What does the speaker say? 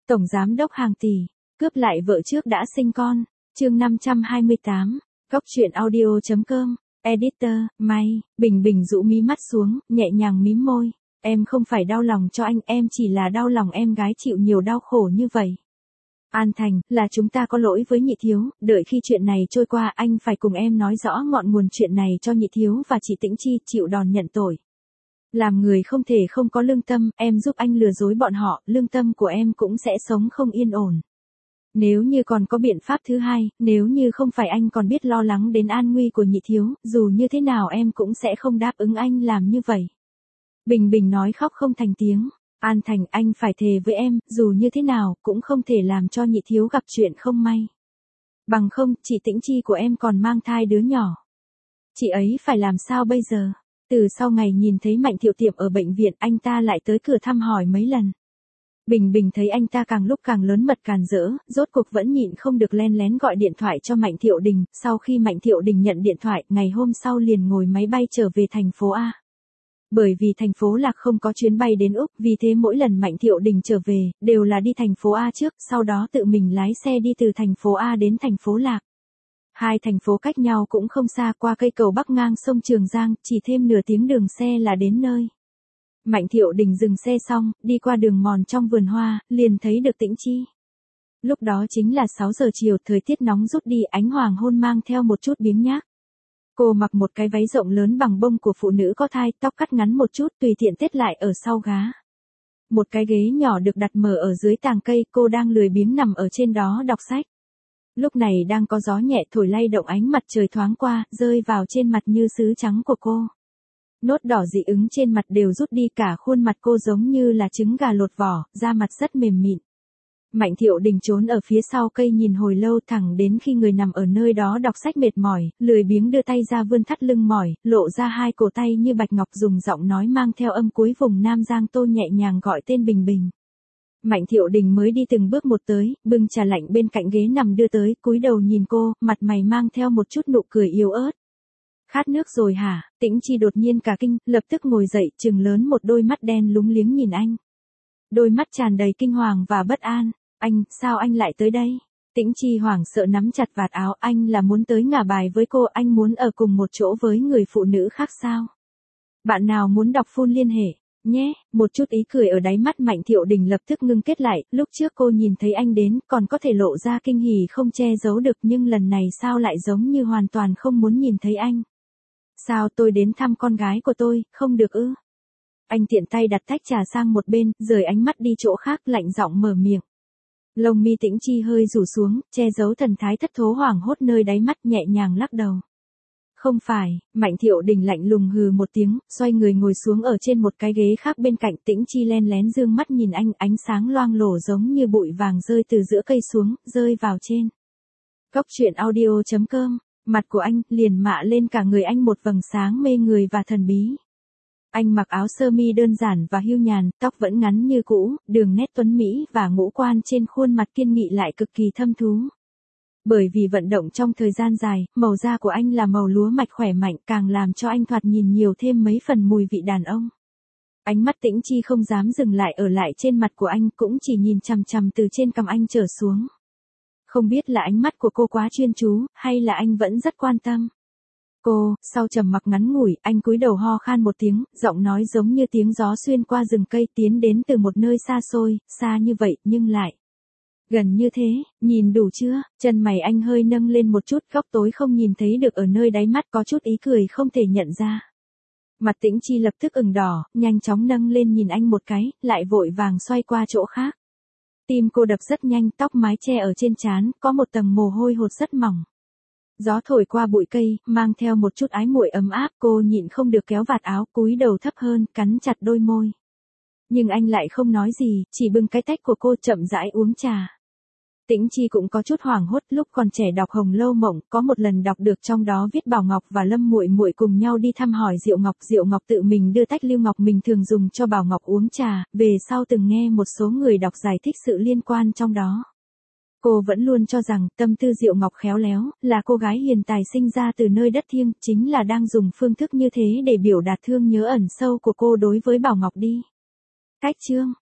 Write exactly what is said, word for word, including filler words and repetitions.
Tổng giám đốc hàng tỷ, cướp lại vợ trước đã sinh con. Chương năm trăm hai mươi tám, Góc truyện audio chấm com, Editor, May. Bình Bình rũ mí mắt xuống, nhẹ nhàng mím môi. Em không phải đau lòng cho anh, em chỉ là đau lòng em gái chịu nhiều đau khổ như vậy. An Thành, là chúng ta có lỗi với nhị thiếu, đợi khi chuyện này trôi qua anh phải cùng em nói rõ ngọn nguồn chuyện này cho nhị thiếu và chị Tĩnh Chi chịu đòn nhận tội. Làm người không thể không có lương tâm, em giúp anh lừa dối bọn họ, lương tâm của em cũng sẽ sống không yên ổn. Nếu như còn có biện pháp thứ hai, nếu như không phải anh còn biết lo lắng đến an nguy của nhị thiếu, dù như thế nào em cũng sẽ không đáp ứng anh làm như vậy. Bình Bình nói khóc không thành tiếng. An Thành, anh phải thề với em, dù như thế nào, cũng không thể làm cho nhị thiếu gặp chuyện không may. Bằng không, chị Tĩnh Chi của em còn mang thai đứa nhỏ. Chị ấy phải làm sao bây giờ? Từ sau ngày nhìn thấy Mạnh Thiệu Tiệm ở bệnh viện, anh ta lại tới cửa thăm hỏi mấy lần. Bình Bình thấy anh ta càng lúc càng lớn mật càn rỡ, rốt cuộc vẫn nhịn không được len lén gọi điện thoại cho Mạnh Thiệu Đình. Sau khi Mạnh Thiệu Đình nhận điện thoại, ngày hôm sau liền ngồi máy bay trở về thành phố A. Bởi vì thành phố Lạc không có chuyến bay đến Úc, vì thế mỗi lần Mạnh Thiệu Đình trở về, đều là đi thành phố A trước, sau đó tự mình lái xe đi từ thành phố A đến thành phố Lạc. Hai thành phố cách nhau cũng không xa, qua cây cầu bắc ngang sông Trường Giang, chỉ thêm nửa tiếng đường xe là đến nơi. Mạnh Thiệu Đình dừng xe xong, đi qua đường mòn trong vườn hoa, liền thấy được Tĩnh Chi. Lúc đó chính là sáu giờ chiều, thời tiết nóng rút đi, ánh hoàng hôn mang theo một chút biếng nhác. Cô mặc một cái váy rộng lớn bằng bông của phụ nữ có thai, tóc cắt ngắn một chút, tùy tiện tết lại ở sau gá. Một cái ghế nhỏ được đặt mở ở dưới tàng cây, cô đang lười biếng nằm ở trên đó đọc sách. Lúc này đang có gió nhẹ thổi lay động, ánh mặt trời thoáng qua, rơi vào trên mặt như sứ trắng của cô. Nốt đỏ dị ứng trên mặt đều rút đi, cả khuôn mặt cô giống như là trứng gà lột vỏ, da mặt rất mềm mịn. Mạnh Thiệu Đình trốn ở phía sau cây nhìn hồi lâu, thẳng đến khi người nằm ở nơi đó đọc sách mệt mỏi, lười biếng đưa tay ra vươn thắt lưng mỏi, lộ ra hai cổ tay như bạch ngọc, dùng giọng nói mang theo âm cuối vùng Nam Giang Tô nhẹ nhàng gọi tên Bình Bình. Mạnh Thiệu Đình mới đi từng bước một tới, bưng trà lạnh bên cạnh ghế nằm đưa tới, cúi đầu nhìn cô, mặt mày mang theo một chút nụ cười yếu ớt. Khát nước rồi hả? Tĩnh Chi đột nhiên cả kinh, lập tức ngồi dậy, trừng lớn một đôi mắt đen lúng liếng nhìn anh. Đôi mắt tràn đầy kinh hoàng và bất an. Anh, sao anh lại tới đây? Tĩnh Chi hoảng sợ nắm chặt vạt áo, anh là muốn tới ngả bài với cô, anh muốn ở cùng một chỗ với người phụ nữ khác sao? Bạn nào muốn đọc full liên hệ, nhé, một chút ý cười ở đáy mắt Mạnh Thiệu Đình lập tức ngưng kết lại, lúc trước cô nhìn thấy anh đến, còn có thể lộ ra kinh hỉ không che giấu được, nhưng lần này sao lại giống như hoàn toàn không muốn nhìn thấy anh? Sao tôi đến thăm con gái của tôi, không được ư? Anh tiện tay đặt tách trà sang một bên, rời ánh mắt đi chỗ khác, lạnh giọng mở miệng. Lông mi Tĩnh Chi hơi rủ xuống, che giấu thần thái thất thố hoảng hốt nơi đáy mắt, nhẹ nhàng lắc đầu. Không phải, Mạnh Thiệu Đình lạnh lùng hừ một tiếng, xoay người ngồi xuống ở trên một cái ghế khác bên cạnh. Tĩnh Chi len lén dương mắt nhìn anh, ánh sáng loang lổ giống như bụi vàng rơi từ giữa cây xuống, rơi vào trên. Góc truyện audio chấm com, mặt của anh liền mạ lên cả người anh một vầng sáng mê người và thần bí. Anh mặc áo sơ mi đơn giản và hưu nhàn, tóc vẫn ngắn như cũ, đường nét tuấn mỹ và ngũ quan trên khuôn mặt kiên nghị lại cực kỳ thâm thú. Bởi vì vận động trong thời gian dài, màu da của anh là màu lúa mạch khỏe mạnh, càng làm cho anh thoạt nhìn nhiều thêm mấy phần mùi vị đàn ông. Ánh mắt Tĩnh Chi không dám dừng lại ở lại trên mặt của anh, cũng chỉ nhìn chằm chằm từ trên cằm anh trở xuống. Không biết là ánh mắt của cô quá chuyên chú, hay là anh vẫn rất quan tâm. Cô, sau trầm mặc ngắn ngủi, anh cúi đầu ho khan một tiếng, giọng nói giống như tiếng gió xuyên qua rừng cây tiến đến từ một nơi xa xôi, xa như vậy, nhưng lại gần như thế, nhìn đủ chưa? Chân mày anh hơi nâng lên một chút, góc tối không nhìn thấy được, ở nơi đáy mắt có chút ý cười không thể nhận ra. Mặt Tĩnh Chi lập tức ửng đỏ, nhanh chóng nâng lên nhìn anh một cái, lại vội vàng xoay qua chỗ khác. Tim cô đập rất nhanh, tóc mái che ở trên trán, có một tầng mồ hôi hột rất mỏng. Gió thổi qua bụi cây, mang theo một chút ái muội ấm áp, cô nhịn không được kéo vạt áo, cúi đầu thấp hơn, cắn chặt đôi môi. Nhưng anh lại không nói gì, chỉ bưng cái tách của cô chậm rãi uống trà. Tĩnh Chi cũng có chút hoảng hốt, lúc còn trẻ đọc Hồng Lâu Mộng, có một lần đọc được trong đó viết Bảo Ngọc và Lâm Muội Muội cùng nhau đi thăm hỏi Diệu Ngọc, Diệu Ngọc tự mình đưa tách Lưu Ngọc mình thường dùng cho Bảo Ngọc uống trà, về sau từng nghe một số người đọc giải thích sự liên quan trong đó. Cô vẫn luôn cho rằng tâm tư Diệu Ngọc khéo léo, là cô gái hiền tài sinh ra từ nơi đất thiêng, chính là đang dùng phương thức như thế để biểu đạt thương nhớ ẩn sâu của cô đối với Bảo Ngọc đi. Cách chương